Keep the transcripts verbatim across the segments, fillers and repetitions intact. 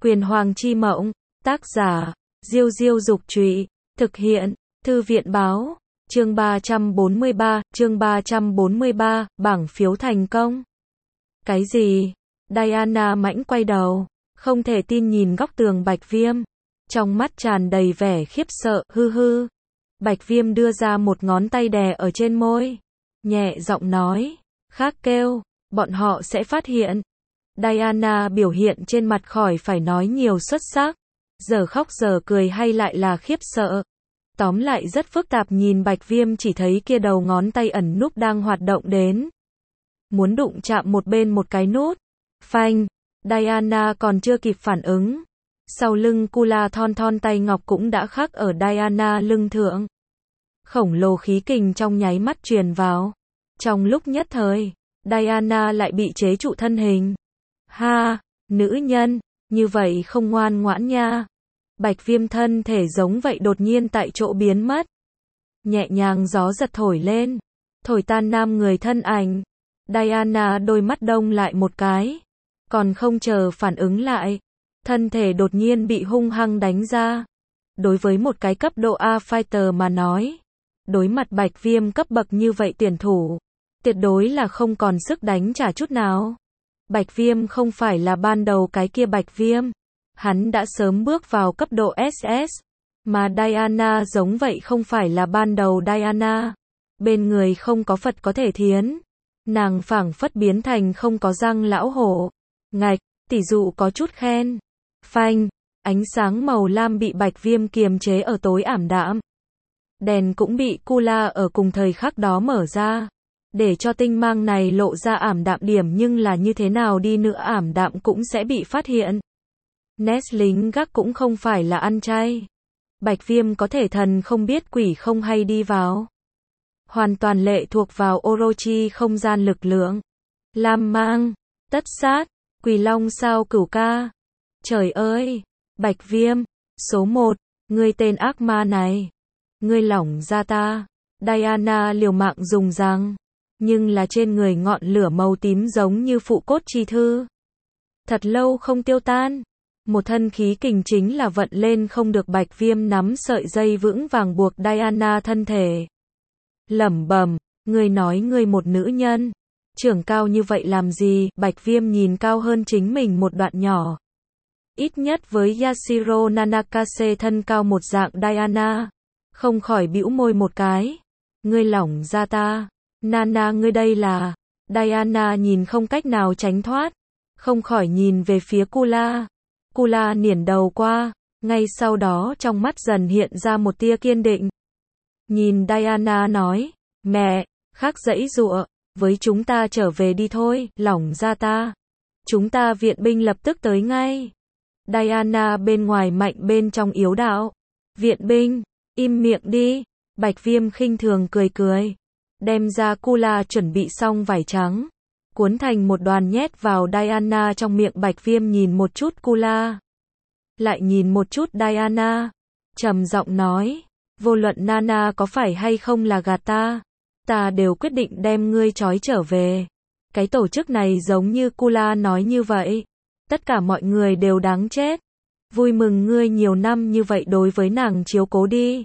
Quyền Hoàng chi mộng, tác giả, Diêu Diêu Dục Trụy, thực hiện, Thư viện Báo, chương ba trăm bốn mươi ba, chương ba trăm bốn mươi ba, bảng phiếu thành công. Cái gì? Diana mãnh quay đầu, không thể tin nhìn góc tường Bạch Viêm, trong mắt tràn đầy vẻ khiếp sợ, hư hư. Bạch Viêm đưa ra một ngón tay đè ở trên môi, nhẹ giọng nói, khác kêu, bọn họ sẽ phát hiện. Diana biểu hiện trên mặt khỏi phải nói nhiều xuất sắc, giờ khóc giờ cười hay lại là khiếp sợ. Tóm lại rất phức tạp, nhìn Bạch Viêm chỉ thấy kia đầu ngón tay ẩn núp đang hoạt động đến. Muốn đụng chạm một bên một cái nút. Phanh, Diana còn chưa kịp phản ứng. Sau lưng Kula thon thon tay ngọc cũng đã khắc ở Diana lưng thượng. Khổng lồ khí kình trong nháy mắt truyền vào. Trong lúc nhất thời, Diana lại bị chế trụ thân hình. Ha, nữ nhân, như vậy không ngoan ngoãn nha. Bạch Viêm thân thể giống vậy đột nhiên tại chỗ biến mất. Nhẹ nhàng gió giật thổi lên, thổi tan nam người thân ảnh. Diana đôi mắt đông lại một cái, còn không chờ phản ứng lại, thân thể đột nhiên bị hung hăng đánh ra. Đối với một cái cấp độ A fighter mà nói, đối mặt Bạch Viêm cấp bậc như vậy tuyển thủ, tuyệt đối là không còn sức đánh trả chút nào. Bạch Viêm không phải là ban đầu cái kia Bạch Viêm, hắn đã sớm bước vào cấp độ ét ét, mà Diana giống vậy không phải là ban đầu Diana. Bên người không có Phật có thể thiến, nàng phảng phất biến thành không có răng lão hổ. Ngạch, tỷ dụ có chút khen. Phanh, ánh sáng màu lam bị Bạch Viêm kiềm chế ở tối ảm đạm. Đèn cũng bị Kula ở cùng thời khắc đó mở ra, để cho tinh mang này lộ ra ảm đạm điểm, nhưng là như thế nào đi nữa ảm đạm cũng sẽ bị phát hiện. Nest lính gác cũng không phải là ăn chay. Bạch Viêm có thể thần không biết quỷ không hay đi vào. Hoàn toàn lệ thuộc vào Orochi không gian lực lượng. Lam mang, tất sát, Quỳ Long sao cửu ca. Trời ơi, Bạch Viêm, số một, ngươi tên ác ma này. Ngươi lỏng ra ta. Diana liều mạng dùng răng, nhưng là trên người ngọn lửa màu tím giống như phụ cốt chi thư. Thật lâu không tiêu tan. Một thân khí kình chính là vận lên không được. Bạch Viêm nắm sợi dây vững vàng buộc Diana thân thể. Lẩm bẩm, ngươi nói ngươi một nữ nhân, trưởng cao như vậy làm gì? Bạch Viêm nhìn cao hơn chính mình một đoạn nhỏ. Ít nhất với Yashiro Nanakase thân cao một dạng Diana, không khỏi bĩu môi một cái. Ngươi lỏng ra ta. Nana ngươi đây là... Diana nhìn không cách nào tránh thoát, không khỏi nhìn về phía Kula. Kula niển đầu qua, ngay sau đó trong mắt dần hiện ra một tia kiên định. Nhìn Diana nói, mẹ, khác giãy giụa, với chúng ta trở về đi thôi, lỏng ra ta. Chúng ta viện binh lập tức tới ngay. Diana bên ngoài mạnh bên trong yếu đạo. Viện binh, im miệng đi. Bạch Viêm khinh thường cười cười, đem ra Kula chuẩn bị xong vải trắng, cuốn thành một đoàn nhét vào Diana trong miệng. Bạch Viêm nhìn một chút Kula, lại nhìn một chút Diana, trầm giọng nói, vô luận Nana có phải hay không là gạt ta, ta đều quyết định đem ngươi trói trở về. Cái tổ chức này giống như Kula nói như vậy, tất cả mọi người đều đáng chết. Vui mừng ngươi nhiều năm như vậy đối với nàng chiếu cố đi,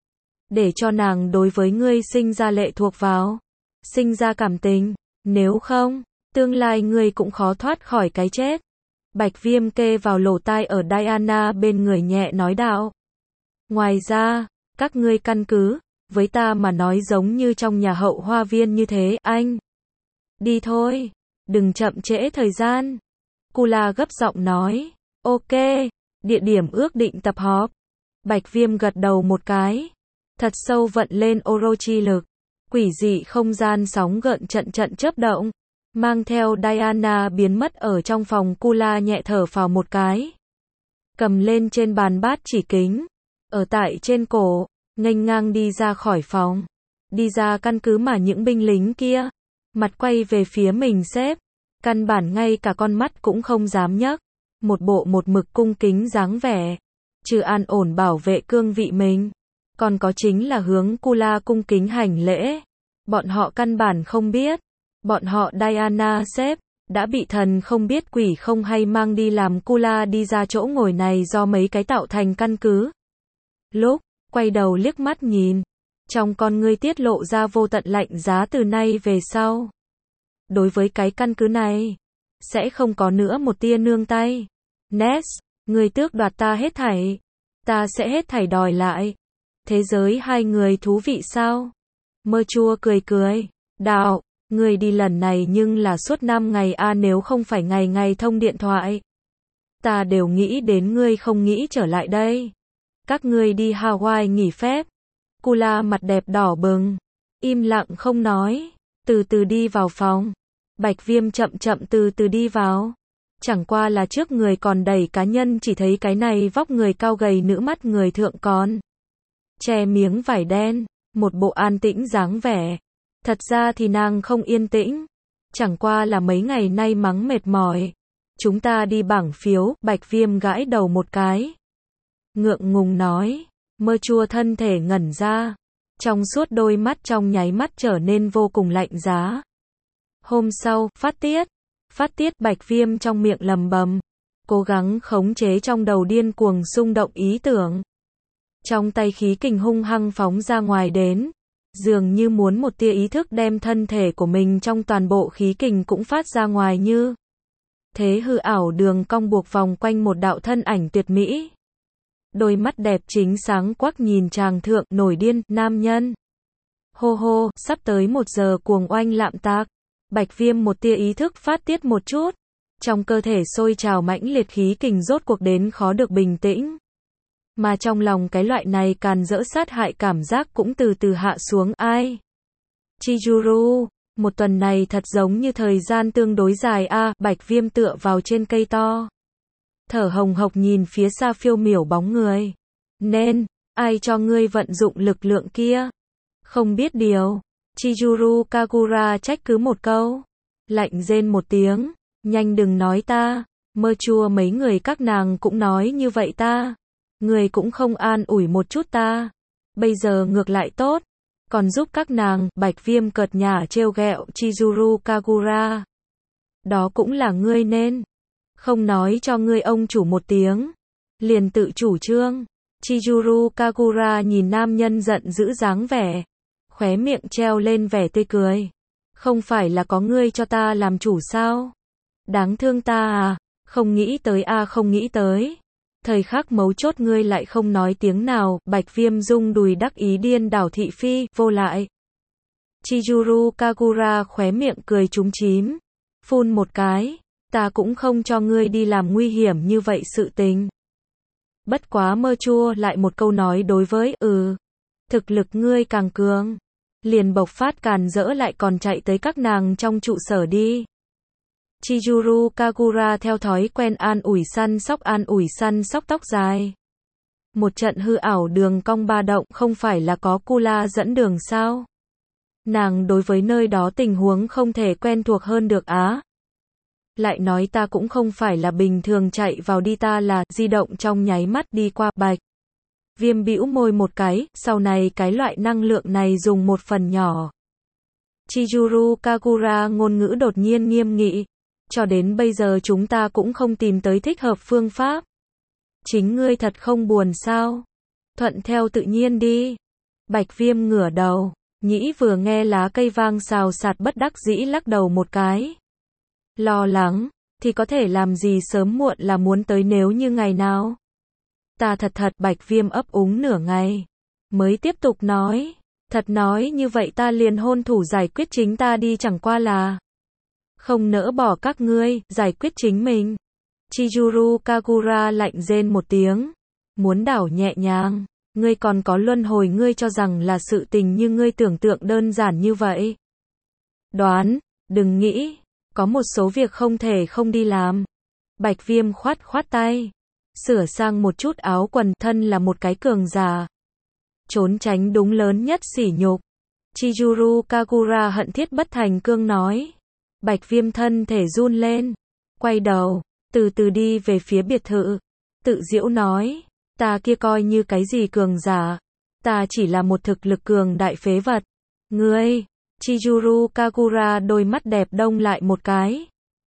để cho nàng đối với ngươi sinh ra lệ thuộc vào, sinh ra cảm tình, nếu không, tương lai ngươi cũng khó thoát khỏi cái chết. Bạch Viêm kê vào lỗ tai ở Diana bên người nhẹ nói đạo. Ngoài ra, các ngươi căn cứ, với ta mà nói giống như trong nhà hậu hoa viên như thế, anh. Đi thôi, đừng chậm trễ thời gian. Kula gấp giọng nói, ok, địa điểm ước định tập họp. Bạch Viêm gật đầu một cái, thật sâu vận lên Orochi lực, quỷ dị không gian sóng gợn trận trận chớp động, mang theo Diana biến mất ở trong phòng. Kula nhẹ thở phào một cái, cầm lên trên bàn bát chỉ kính, ở tại trên cổ, nghênh ngang đi ra khỏi phòng, đi ra căn cứ mà những binh lính kia, mặt quay về phía mình xếp, căn bản ngay cả con mắt cũng không dám nhấc, một bộ một mực cung kính dáng vẻ, trừ an ổn bảo vệ cương vị mình, còn có chính là hướng Kula cung kính hành lễ. Bọn họ căn bản không biết, bọn họ Diana xếp, đã bị thần không biết quỷ không hay mang đi làm cu la đi ra chỗ ngồi này do mấy cái tạo thành căn cứ. Lúc quay đầu liếc mắt nhìn, trong con ngươi tiết lộ ra vô tận lạnh giá từ nay về sau. Đối với cái căn cứ này, sẽ không có nữa một tia nương tay. Ness, người tước đoạt ta hết thảy, ta sẽ hết thảy đòi lại. Thế giới hai người thú vị sao? Mơ chua cười cười, đạo, người đi lần này nhưng là suốt năm ngày a à, nếu không phải ngày ngày thông điện thoại. Ta đều nghĩ đến ngươi không nghĩ trở lại đây. Các ngươi đi Hawaii nghỉ phép. Kula mặt đẹp đỏ bừng, im lặng không nói, từ từ đi vào phòng. Bạch Viêm chậm chậm từ từ đi vào. Chẳng qua là trước người còn đầy cá nhân chỉ thấy cái này vóc người cao gầy nữ mắt người thượng con. Che miếng vải đen, một bộ an tĩnh dáng vẻ. Thật ra thì nàng không yên tĩnh. Chẳng qua là mấy ngày nay mắng mệt mỏi. Chúng ta đi bảng phiếu, Bạch Viêm gãi đầu một cái. Ngượng ngùng nói, mơ chua thân thể ngẩn ra. Trong suốt đôi mắt trong nháy mắt trở nên vô cùng lạnh giá. Hôm sau, phát tiết. Phát tiết Bạch Viêm trong miệng lầm bầm. Cố gắng khống chế trong đầu điên cuồng xung động ý tưởng. Trong tay khí kình hung hăng phóng ra ngoài đến. Dường như muốn một tia ý thức đem thân thể của mình trong toàn bộ khí kình cũng phát ra ngoài như. Thế hư ảo đường cong buộc vòng quanh một đạo thân ảnh tuyệt mỹ. Đôi mắt đẹp chính sáng quắc nhìn chàng thượng nổi điên, nam nhân. Hô hô, sắp tới một giờ cuồng oanh lạm tạc. Bạch Viêm một tia ý thức phát tiết một chút. Trong cơ thể sôi trào mãnh liệt khí kình rốt cuộc đến khó được bình tĩnh. Mà trong lòng cái loại này càn rỡ sát hại cảm giác cũng từ từ hạ xuống. Ai? Chizuru, một tuần này thật giống như thời gian tương đối dài a. À, Bạch Viêm tựa vào trên cây to. Thở hồng hộc nhìn phía xa phiêu miểu bóng người. Nên, ai cho ngươi vận dụng lực lượng kia? Không biết điều. Chizuru Kagura trách cứ một câu. Lạnh rên một tiếng. Nhanh đừng nói ta. Mơ chua mấy người các nàng cũng nói như vậy ta. Người cũng không an ủi một chút ta. Bây giờ ngược lại tốt. Còn giúp các nàng. Bạch Viêm cợt nhả trêu ghẹo Chizuru Kagura. Đó cũng là ngươi nên. Không nói cho ngươi ông chủ một tiếng. Liền tự chủ trương. Chizuru Kagura nhìn nam nhân giận dữ dáng vẻ. Khóe miệng treo lên vẻ tươi cười. Không phải là có ngươi cho ta làm chủ sao? Đáng thương ta à? Không nghĩ tới a à, không nghĩ tới. Thời khắc mấu chốt ngươi lại không nói tiếng nào. Bạch Viêm rung đùi đắc ý điên đảo thị phi, vô lại. Chizuru Kagura khóe miệng cười trúng chím. Phun một cái. Ta cũng không cho ngươi đi làm nguy hiểm như vậy sự tình. Bất quá mơ chua lại một câu nói đối với, ừ. Thực lực ngươi càng cường. Liền bộc phát càn rỡ lại còn chạy tới các nàng trong trụ sở đi. Chizuru Kagura theo thói quen an ủi săn sóc an ủi săn sóc tóc dài. Một trận hư ảo đường cong ba động không phải là có Kula dẫn đường sao? Nàng đối với nơi đó tình huống không thể quen thuộc hơn được á. Lại nói ta cũng không phải là bình thường chạy vào đi ta là di động trong nháy mắt đi qua. Bạch Viêm bĩu môi một cái, sau này cái loại năng lượng này dùng một phần nhỏ. Chizuru Kagura ngôn ngữ đột nhiên nghiêm nghị. Cho đến bây giờ chúng ta cũng không tìm tới thích hợp phương pháp. Chính ngươi thật không buồn sao? Thuận theo tự nhiên đi. Bạch Viêm ngửa đầu, nhĩ vừa nghe lá cây vang xào xạc bất đắc dĩ lắc đầu một cái. Lo lắng, thì có thể làm gì sớm muộn là muốn tới nếu như ngày nào. Ta thật thật Bạch Viêm ấp úng nửa ngày. Mới tiếp tục nói. Thật nói như vậy ta liền hôn thủ giải quyết chính ta đi chẳng qua là. Không nỡ bỏ các ngươi, giải quyết chính mình. Chizuru Kagura lạnh rên một tiếng. Muốn đảo nhẹ nhàng. Ngươi còn có luân hồi ngươi cho rằng là sự tình như ngươi tưởng tượng đơn giản như vậy. Đoán, đừng nghĩ. Có một số việc không thể không đi làm. Bạch Viêm khoát khoát tay. Sửa sang một chút áo quần thân là một cái cường giả. Trốn tránh đúng lớn nhất sỉ nhục. Chizuru Kagura hận thiết bất thành cương nói. Bạch Viêm thân thể run lên. Quay đầu, từ từ đi về phía biệt thự. Tự giễu nói. Ta kia coi như cái gì cường giả. Ta chỉ là một thực lực cường đại phế vật. Ngươi, Chizuru Kagura đôi mắt đẹp đông lại một cái.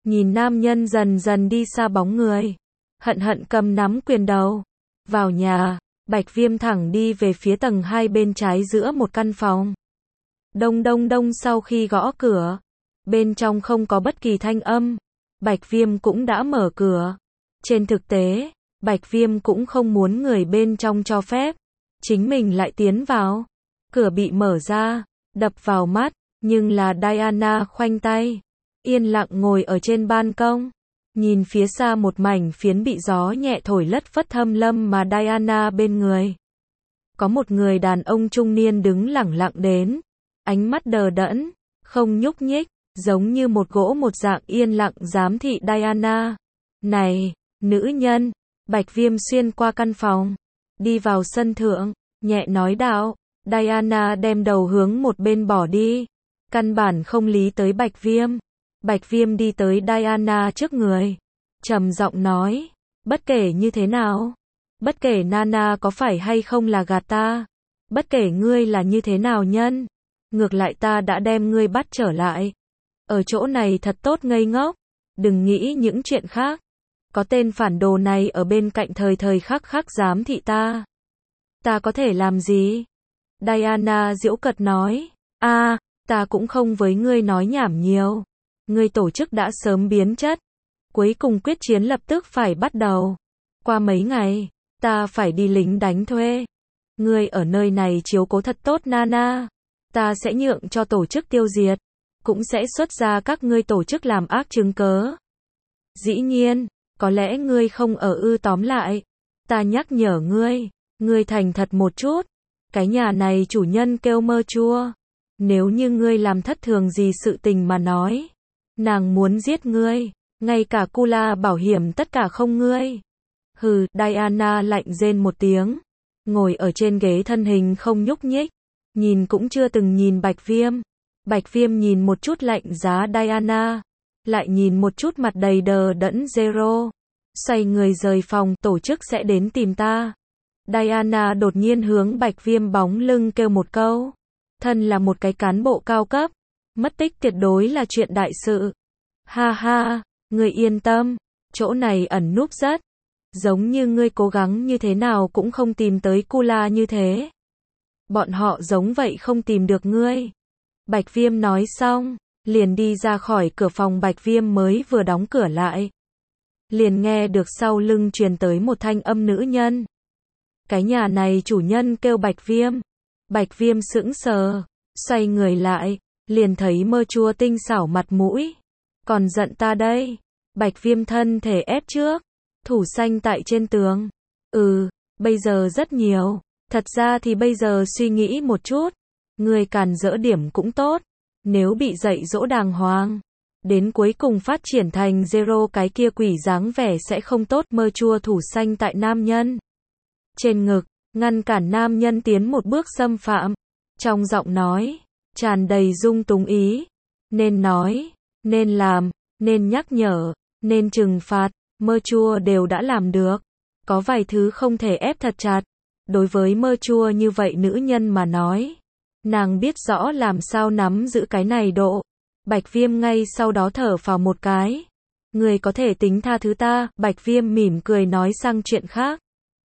nhìn nam nhân dần dần đi xa bóng người. Hận hận cầm nắm quyền đầu. Vào nhà, Bạch Viêm thẳng đi về phía tầng hai bên trái giữa một căn phòng. Đông đông đông sau khi gõ cửa. Bên trong không có bất kỳ thanh âm. Bạch Viêm cũng đã mở cửa. Trên thực tế, Bạch Viêm cũng không muốn người bên trong cho phép. Chính mình lại tiến vào. Cửa bị mở ra, đập vào mắt, nhưng là Diana khoanh tay. Yên lặng ngồi ở trên ban công. Nhìn phía xa một mảnh phiến bị gió nhẹ thổi lất phất thâm lâm mà Diana bên người. Có một người đàn ông trung niên đứng lẳng lặng đến. Ánh mắt đờ đẫn, không nhúc nhích, giống như một gỗ một dạng yên lặng giám thị Diana. Này, nữ nhân, Bạch Viêm xuyên qua căn phòng. Đi vào sân thượng, nhẹ nói đạo. Diana đem đầu hướng một bên bỏ đi. Căn bản không lý tới Bạch Viêm. Bạch Viêm đi tới Diana trước người. Trầm giọng nói. Bất kể như thế nào. Bất kể Nana có phải hay không là gạt ta. Bất kể ngươi là như thế nào nhân. Ngược lại ta đã đem ngươi bắt trở lại. Ở chỗ này thật tốt ngây ngốc. Đừng nghĩ những chuyện khác. Có tên phản đồ này ở bên cạnh thời thời khắc khắc giám thị ta. Ta có thể làm gì? Diana giễu cợt nói. A, à, ta cũng không với ngươi nói nhảm nhiều. Ngươi tổ chức đã sớm biến chất. Cuối cùng quyết chiến lập tức phải bắt đầu. Qua mấy ngày, ta phải đi lính đánh thuê. Ngươi ở nơi này chiếu cố thật tốt Nana. Ta sẽ nhượng cho tổ chức tiêu diệt. Cũng sẽ xuất ra các ngươi tổ chức làm ác chứng cớ. Dĩ nhiên, có lẽ ngươi không ở ư tóm lại. Ta nhắc nhở ngươi, ngươi thành thật một chút. Cái nhà này chủ nhân kêu Mơ Chua. Nếu như ngươi làm thất thường gì sự tình mà nói. Nàng muốn giết ngươi. Ngay cả Kula bảo hiểm tất cả không ngươi. Hừ, Diana lạnh rên một tiếng. Ngồi ở trên ghế thân hình không nhúc nhích. Nhìn cũng chưa từng nhìn Bạch Viêm. Bạch Viêm nhìn một chút lạnh giá Diana. Lại nhìn một chút mặt đầy đờ đẫn Zero. Xoay người rời phòng, tổ chức sẽ đến tìm ta. Diana đột nhiên hướng Bạch Viêm bóng lưng kêu một câu. Thân là một cái cán bộ cao cấp. Mất tích tuyệt đối là chuyện đại sự. Ha ha, ngươi yên tâm. Chỗ này ẩn núp rất. Giống như ngươi cố gắng như thế nào cũng không tìm tới Kula như thế. Bọn họ giống vậy không tìm được ngươi. Bạch Viêm nói xong, liền đi ra khỏi cửa phòng. Bạch Viêm mới vừa đóng cửa lại. Liền nghe được sau lưng truyền tới một thanh âm nữ nhân. Cái nhà này chủ nhân kêu Bạch Viêm. Bạch Viêm sững sờ, xoay người lại, liền thấy Mơ Chua tinh xảo mặt mũi. Còn giận ta đây. Bạch Viêm thân thể ép trước, thủ xanh tại trên tường. Ừ, bây giờ rất nhiều. Thật ra thì bây giờ suy nghĩ một chút. Người càn dỡ điểm cũng tốt. Nếu bị dạy dỗ đàng hoàng. Đến cuối cùng phát triển thành Zero cái kia quỷ dáng vẻ sẽ không tốt. Mơ Chua thủ xanh tại nam nhân. Trên ngực, ngăn cản nam nhân tiến một bước xâm phạm. Trong giọng nói, tràn đầy dung túng ý. Nên nói, nên làm, nên nhắc nhở, nên trừng phạt. Mơ Chua đều đã làm được. Có vài thứ không thể ép thật chặt. Đối với Mơ Chua như vậy nữ nhân mà nói. Nàng biết rõ làm sao nắm giữ cái này độ. Bạch Viêm ngay sau đó thở phào một cái. Người có thể tính tha thứ ta. Bạch Viêm mỉm cười nói sang chuyện khác.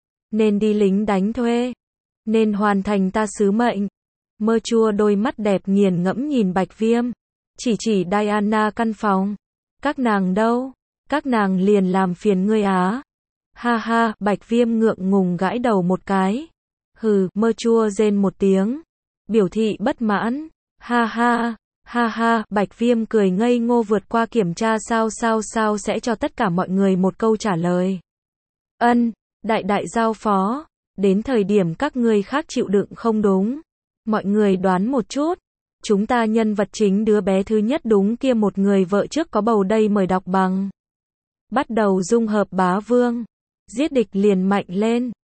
Nên đi lính đánh thuê. Nên hoàn thành ta sứ mệnh. Mơ Chua đôi mắt đẹp nghiền ngẫm nhìn Bạch Viêm. Chỉ chỉ Diana căn phòng. Các nàng đâu? Các nàng liền làm phiền ngươi á. Ha ha, Bạch Viêm ngượng ngùng gãi đầu một cái. Hừ, Mơ Chua rên một tiếng. Biểu thị bất mãn. Ha ha, ha ha, Bạch Viêm cười ngây ngô vượt qua kiểm tra sao sao sao sẽ cho tất cả mọi người một câu trả lời. Ân, đại đại giao phó. Đến thời điểm các ngươi khác chịu đựng không đúng. Mọi người đoán một chút. Chúng ta nhân vật chính đứa bé thứ nhất đúng kia một người vợ trước có bầu đây mời đọc bằng. Bắt đầu dung hợp bá vương. Giết địch liền mạnh lên.